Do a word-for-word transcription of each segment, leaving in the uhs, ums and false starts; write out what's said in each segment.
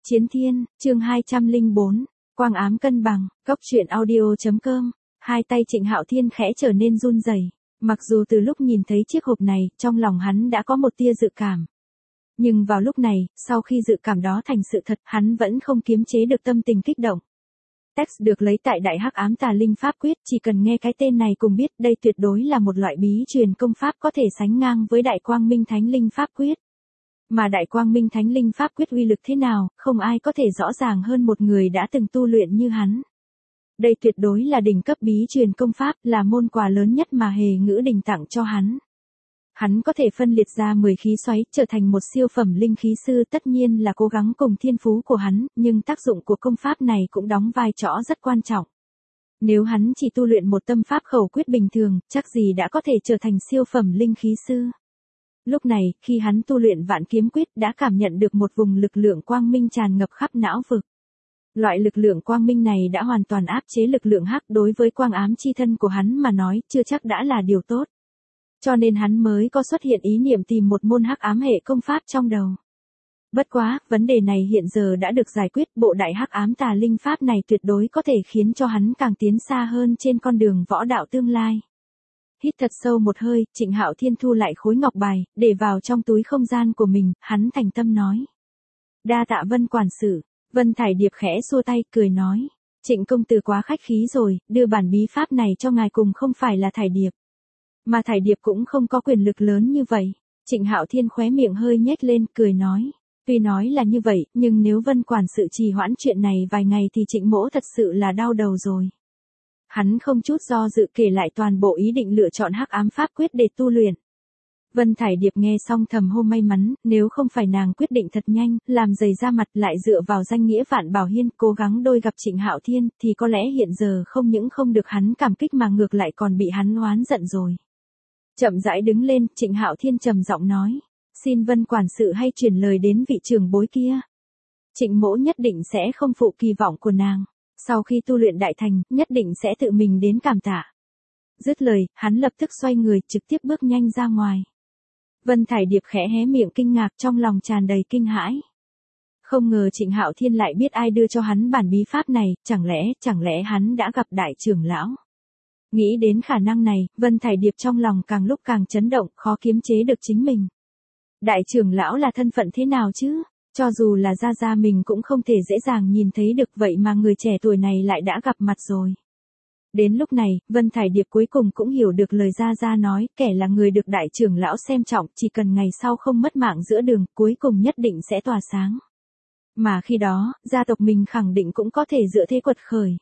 Chiến Thiên, chương hai trăm lẻ bốn, Quang ám cân bằng, cốc truyện audio.com, hai tay Trịnh Hạo Thiên khẽ trở nên run rẩy. Mặc dù từ lúc nhìn thấy chiếc hộp này, trong lòng hắn đã có một tia dự cảm. Nhưng vào lúc này, sau khi dự cảm đó thành sự thật, hắn vẫn không kiềm chế được tâm tình kích động. Text được lấy tại Đại Hắc Ám Tà Linh Pháp Quyết, chỉ cần nghe cái tên này cùng biết đây tuyệt đối là một loại bí truyền công pháp có thể sánh ngang với Đại Quang Minh Thánh Linh Pháp Quyết. Mà Đại Quang Minh Thánh Linh Pháp Quyết uy lực thế nào, không ai có thể rõ ràng hơn một người đã từng tu luyện như hắn. Đây tuyệt đối là đỉnh cấp bí truyền công pháp, là môn quà lớn nhất mà Hề Ngữ Đình tặng cho hắn. Hắn có thể phân liệt ra mười khí xoáy, trở thành một siêu phẩm linh khí sư, tất nhiên là cố gắng cùng thiên phú của hắn, nhưng tác dụng của công pháp này cũng đóng vai trò rất quan trọng. Nếu hắn chỉ tu luyện một tâm pháp khẩu quyết bình thường, chắc gì đã có thể trở thành siêu phẩm linh khí sư. Lúc này, khi hắn tu luyện Vạn Kiếm Quyết, đã cảm nhận được một vùng lực lượng quang minh tràn ngập khắp não vực. Loại lực lượng quang minh này đã hoàn toàn áp chế lực lượng hắc, đối với quang ám chi thân của hắn mà nói, chưa chắc đã là điều tốt. Cho nên hắn mới có xuất hiện ý niệm tìm một môn hắc ám hệ công pháp trong đầu. Bất quá, vấn đề này hiện giờ đã được giải quyết, bộ Đại Hắc Ám Tà Linh Pháp này tuyệt đối có thể khiến cho hắn càng tiến xa hơn trên con đường võ đạo tương lai. Hít thật sâu một hơi, Trịnh Hạo Thiên thu lại khối ngọc bài, để vào trong túi không gian của mình, hắn thành tâm nói. Đa tạ Vân quản sự. Vân Thải Điệp khẽ xua tay, cười nói. Trịnh công tử quá khách khí rồi, đưa bản bí pháp này cho ngài cùng không phải là Thải Điệp. Mà Thải Điệp cũng không có quyền lực lớn như vậy. Trịnh Hạo Thiên khóe miệng hơi nhếch lên, cười nói. Tuy nói là như vậy, nhưng nếu Vân quản sự trì hoãn chuyện này vài ngày thì Trịnh mỗ thật sự là đau đầu rồi. Hắn không chút do dự kể lại toàn bộ ý định lựa chọn Hắc Ám Pháp Quyết để tu luyện. Vân Thải Điệp nghe xong thầm hô may mắn, nếu không phải nàng quyết định thật nhanh, làm dày ra mặt lại dựa vào danh nghĩa Vạn Bảo Hiên, cố gắng đôi gặp Trịnh Hạo Thiên, thì có lẽ hiện giờ không những không được hắn cảm kích mà ngược lại còn bị hắn oán giận rồi. Chậm rãi đứng lên, Trịnh Hạo Thiên trầm giọng nói, xin Vân quản sự hay truyền lời đến vị trưởng bối kia. Trịnh mỗ nhất định sẽ không phụ kỳ vọng của nàng. Sau khi tu luyện đại thành, nhất định sẽ tự mình đến cảm tạ. Dứt lời, hắn lập tức xoay người, trực tiếp bước nhanh ra ngoài. Vân Thải Điệp khẽ hé miệng kinh ngạc, trong lòng tràn đầy kinh hãi. Không ngờ Trịnh Hạo Thiên lại biết ai đưa cho hắn bản bí pháp này, chẳng lẽ, chẳng lẽ hắn đã gặp đại trưởng lão. Nghĩ đến khả năng này, Vân Thải Điệp trong lòng càng lúc càng chấn động, khó kiềm chế được chính mình. Đại trưởng lão là thân phận thế nào chứ? Cho dù là Gia Gia mình cũng không thể dễ dàng nhìn thấy được, vậy mà người trẻ tuổi này lại đã gặp mặt rồi. Đến lúc này, Vân Thải Điệp cuối cùng cũng hiểu được lời Gia Gia nói, kẻ là người được đại trưởng lão xem trọng, chỉ cần ngày sau không mất mạng giữa đường, cuối cùng nhất định sẽ tỏa sáng. Mà khi đó, gia tộc mình khẳng định cũng có thể dựa thế quật khởi.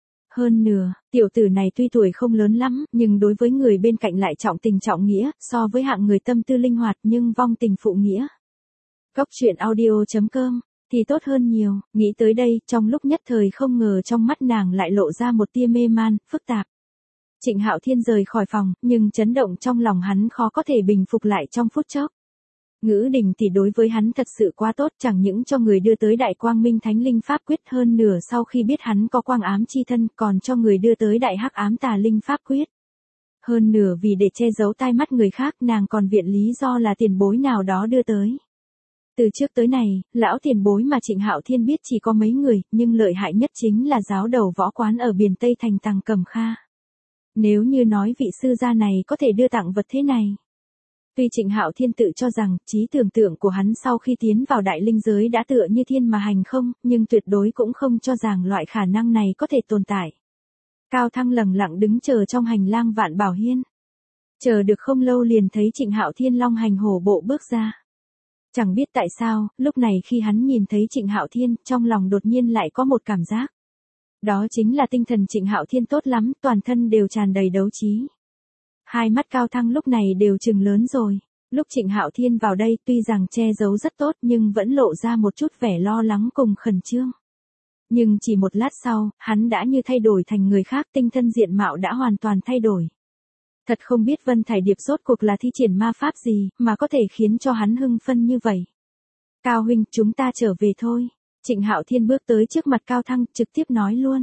Hơn nữa, tiểu tử này tuy tuổi không lớn lắm, nhưng đối với người bên cạnh lại trọng tình trọng nghĩa, so với hạng người tâm tư linh hoạt nhưng vong tình phụ nghĩa. Cốc truyện audio.com thì tốt hơn nhiều. Nghĩ tới đây, trong lúc nhất thời không ngờ trong mắt nàng lại lộ ra một tia mê man, phức tạp. Trịnh Hạo Thiên rời khỏi phòng, nhưng chấn động trong lòng hắn khó có thể bình phục lại trong phút chốc. Ngữ Đình thì đối với hắn thật sự quá tốt, chẳng những cho người đưa tới Đại Quang Minh Thánh Linh Pháp Quyết, hơn nửa sau khi biết hắn có quang ám chi thân, còn cho người đưa tới Đại Hắc Ám Tà Linh Pháp Quyết. Hơn nửa vì để che giấu tai mắt người khác, nàng còn viện lý do là tiền bối nào đó đưa tới. Từ trước tới này, lão tiền bối mà Trịnh Hạo Thiên biết chỉ có mấy người, nhưng lợi hại nhất chính là giáo đầu võ quán ở Biền Tây Thành Tằng Cẩm Kha. Nếu như nói vị sư gia này có thể đưa tặng vật thế này. Tuy Trịnh Hạo Thiên tự cho rằng, trí tưởng tượng của hắn sau khi tiến vào đại linh giới đã tựa như thiên mà hành không, nhưng tuyệt đối cũng không cho rằng loại khả năng này có thể tồn tại. Cao Thăng lẳng lặng đứng chờ trong hành lang Vạn Bảo Hiên. Chờ được không lâu liền thấy Trịnh Hạo Thiên long hành hổ bộ bước ra. Chẳng biết tại sao, lúc này khi hắn nhìn thấy Trịnh Hạo Thiên, trong lòng đột nhiên lại có một cảm giác. Đó chính là tinh thần Trịnh Hạo Thiên tốt lắm, toàn thân đều tràn đầy đấu trí. Hai mắt Cao Thăng lúc này đều trừng lớn rồi. Lúc Trịnh Hạo Thiên vào đây, tuy rằng che giấu rất tốt nhưng vẫn lộ ra một chút vẻ lo lắng cùng khẩn trương. Nhưng chỉ một lát sau, hắn đã như thay đổi thành người khác, tinh thần diện mạo đã hoàn toàn thay đổi. Thật không biết Vân Thải Điệp rốt cuộc là thi triển ma pháp gì, mà có thể khiến cho hắn hưng phân như vậy. Cao huynh, chúng ta trở về thôi. Trịnh Hạo Thiên bước tới trước mặt Cao Thăng, trực tiếp nói luôn.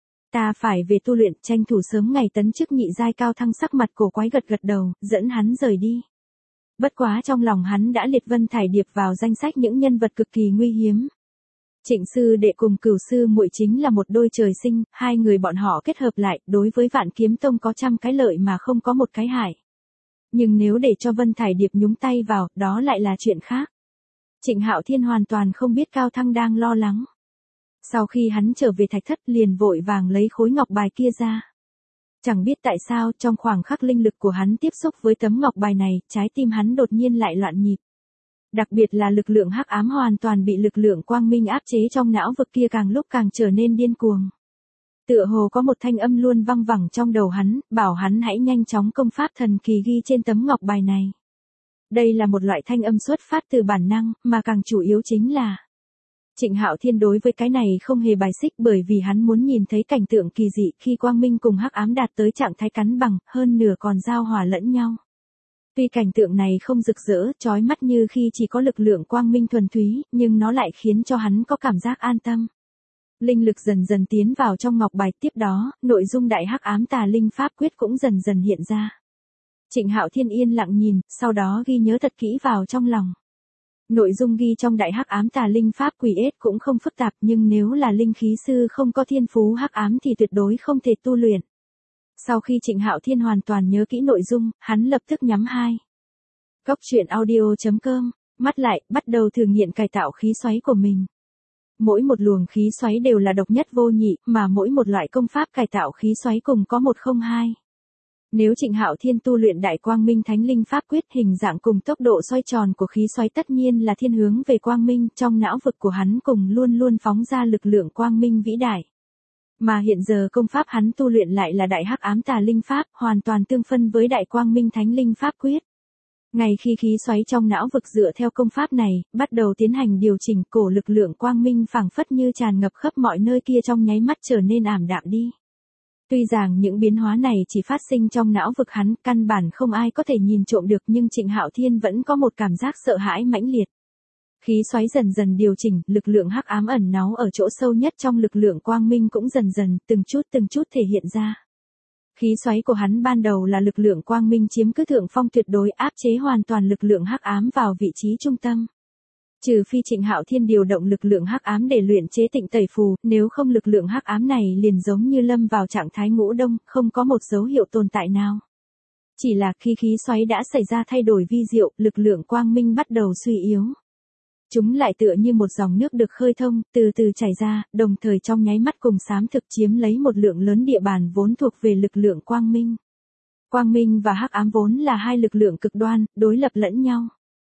Ta phải về tu luyện, tranh thủ sớm ngày tấn chức nhị giai. Cao Thăng sắc mặt cổ quái gật gật đầu, dẫn hắn rời đi. Bất quá trong lòng hắn đã liệt Vân Thải Điệp vào danh sách những nhân vật cực kỳ nguy hiếm. Trịnh sư đệ cùng Cửu sư muội chính là một đôi trời sinh, hai người bọn họ kết hợp lại, đối với Vạn Kiếm Tông có trăm cái lợi mà không có một cái hại. Nhưng nếu để cho Vân Thải Điệp nhúng tay vào, đó lại là chuyện khác. Trịnh Hạo Thiên hoàn toàn không biết Cao Thăng đang lo lắng. Sau khi hắn trở về thạch thất liền vội vàng lấy khối ngọc bài kia ra. Chẳng biết tại sao trong khoảng khắc linh lực của hắn tiếp xúc với tấm ngọc bài này, trái tim hắn đột nhiên lại loạn nhịp. Đặc biệt là lực lượng hắc ám hoàn toàn bị lực lượng quang minh áp chế trong não vực kia càng lúc càng trở nên điên cuồng. Tựa hồ có một thanh âm luôn văng vẳng trong đầu hắn, bảo hắn hãy nhanh chóng công pháp thần kỳ ghi trên tấm ngọc bài này. Đây là một loại thanh âm xuất phát từ bản năng, mà càng chủ yếu chính là Trịnh Hạo Thiên đối với cái này không hề bài xích, bởi vì hắn muốn nhìn thấy cảnh tượng kỳ dị khi quang minh cùng hắc ám đạt tới trạng thái cắn bằng, hơn nửa còn giao hòa lẫn nhau. Tuy cảnh tượng này không rực rỡ, chói mắt như khi chỉ có lực lượng quang minh thuần túy, nhưng nó lại khiến cho hắn có cảm giác an tâm. Linh lực dần dần tiến vào trong ngọc bài, tiếp đó, nội dung đại hắc ám tà linh pháp quyết cũng dần dần hiện ra. Trịnh Hạo Thiên yên lặng nhìn, sau đó ghi nhớ thật kỹ vào trong lòng. Nội dung ghi trong đại hắc ám tà linh pháp quỷ ết cũng không phức tạp, nhưng nếu là linh khí sư không có thiên phú hắc ám thì tuyệt đối không thể tu luyện. Sau khi Trịnh Hạo Thiên hoàn toàn nhớ kỹ nội dung, hắn lập tức nhắm hai. Cốc truyện audio chấm com, mắt lại, bắt đầu thử nghiệm cải tạo khí xoáy của mình. Mỗi một luồng khí xoáy đều là độc nhất vô nhị, mà mỗi một loại công pháp cải tạo khí xoáy cùng có một không hai. Nếu Trịnh Hạo Thiên tu luyện Đại Quang Minh Thánh Linh Pháp Quyết, hình dạng cùng tốc độ xoay tròn của khí xoáy tất nhiên là thiên hướng về quang minh, trong não vực của hắn cùng luôn luôn phóng ra lực lượng quang minh vĩ đại. Mà hiện giờ công pháp hắn tu luyện lại là Đại Hắc Ám Tà Linh Pháp, hoàn toàn tương phân với Đại Quang Minh Thánh Linh Pháp Quyết. Ngay khi khí xoáy trong não vực dựa theo công pháp này, bắt đầu tiến hành điều chỉnh, cổ lực lượng quang minh phảng phất như tràn ngập khắp mọi nơi kia trong nháy mắt trở nên ảm đạm đi. Tuy rằng những biến hóa này chỉ phát sinh trong não vực hắn, căn bản không ai có thể nhìn trộm được, nhưng Trịnh Hạo Thiên vẫn có một cảm giác sợ hãi mãnh liệt. Khí xoáy dần dần điều chỉnh, lực lượng hắc ám ẩn náu ở chỗ sâu nhất trong lực lượng quang minh cũng dần dần, từng chút từng chút thể hiện ra. Khí xoáy của hắn ban đầu là lực lượng quang minh chiếm cứ thượng phong tuyệt đối, áp chế hoàn toàn lực lượng hắc ám vào vị trí trung tâm. Trừ phi Trịnh Hạo Thiên điều động lực lượng hắc ám để luyện chế tịnh tẩy phù, nếu không lực lượng hắc ám này liền giống như lâm vào trạng thái ngũ đông, không có một dấu hiệu tồn tại nào. Chỉ là khi khí xoáy đã xảy ra thay đổi vi diệu, lực lượng quang minh bắt đầu suy yếu. Chúng lại tựa như một dòng nước được khơi thông, từ từ chảy ra, đồng thời trong nháy mắt cùng xám thực chiếm lấy một lượng lớn địa bàn vốn thuộc về lực lượng quang minh. Quang minh và hắc ám vốn là hai lực lượng cực đoan, đối lập lẫn nhau.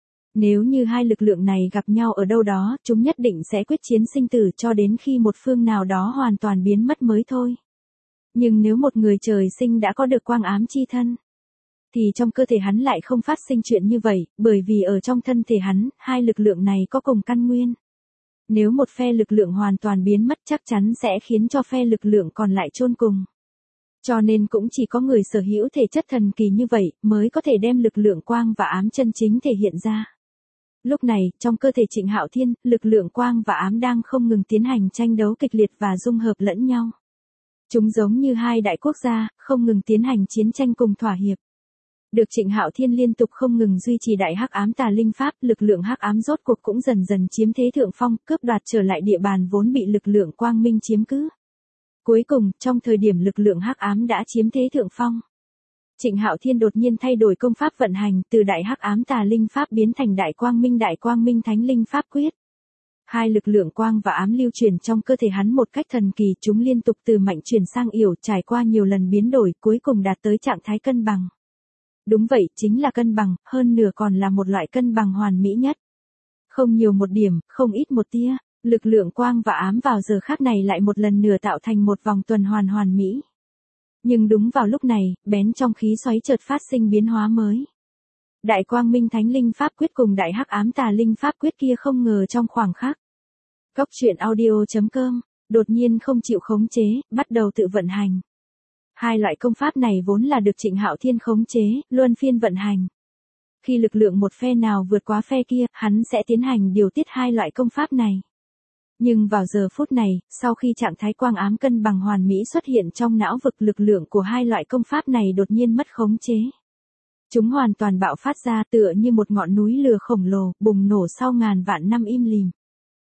Nếu như hai lực lượng này gặp nhau ở đâu đó, chúng nhất định sẽ quyết chiến sinh tử cho đến khi một phương nào đó hoàn toàn biến mất mới thôi. Nhưng nếu một người trời sinh đã có được quang ám chi thân, thì trong cơ thể hắn lại không phát sinh chuyện như vậy, bởi vì ở trong thân thể hắn, hai lực lượng này có cùng căn nguyên. Nếu một phe lực lượng hoàn toàn biến mất chắc chắn sẽ khiến cho phe lực lượng còn lại chôn cùng. Cho nên cũng chỉ có người sở hữu thể chất thần kỳ như vậy mới có thể đem lực lượng quang và ám chân chính thể hiện ra. Lúc này, trong cơ thể Trịnh Hạo Thiên, lực lượng quang và ám đang không ngừng tiến hành tranh đấu kịch liệt và dung hợp lẫn nhau. Chúng giống như hai đại quốc gia, không ngừng tiến hành chiến tranh cùng thỏa hiệp. Được Trịnh Hạo Thiên liên tục không ngừng duy trì đại hắc ám tà linh pháp, lực lượng hắc ám rốt cuộc cũng dần dần chiếm thế thượng phong, cướp đoạt trở lại địa bàn vốn bị lực lượng quang minh chiếm cứ. Cuối cùng, trong thời điểm lực lượng hắc ám đã chiếm thế thượng phong, Trịnh Hạo Thiên đột nhiên thay đổi công pháp vận hành, từ đại hắc ám tà linh pháp biến thành đại quang minh đại quang minh thánh linh pháp quyết. Hai lực lượng quang và ám lưu truyền trong cơ thể hắn một cách thần kỳ, chúng liên tục từ mạnh chuyển sang yếu, trải qua nhiều lần biến đổi, cuối cùng đạt tới trạng thái cân bằng. Đúng vậy, chính là cân bằng, hơn nửa còn là một loại cân bằng hoàn mỹ nhất. Không nhiều một điểm, không ít một tia, lực lượng quang và ám vào giờ khắc này lại một lần nữa tạo thành một vòng tuần hoàn hoàn mỹ. Nhưng đúng vào lúc này, bén trong khí xoáy chợt phát sinh biến hóa mới. Đại quang minh thánh linh pháp quyết cùng đại hắc ám tà linh pháp quyết kia không ngờ trong khoảng khắc. Cốc truyện audio chấm com, đột nhiên không chịu khống chế, bắt đầu tự vận hành. Hai loại công pháp này vốn là được Trịnh Hạo Thiên khống chế, luân phiên vận hành. Khi lực lượng một phe nào vượt quá phe kia, hắn sẽ tiến hành điều tiết hai loại công pháp này. Nhưng vào giờ phút này, sau khi trạng thái quang ám cân bằng hoàn mỹ xuất hiện trong não vực, lực lượng của hai loại công pháp này đột nhiên mất khống chế. Chúng hoàn toàn bạo phát ra tựa như một ngọn núi lửa khổng lồ, bùng nổ sau ngàn vạn năm im lìm.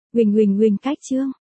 Huỳnh huỳnh huỳnh cách chương.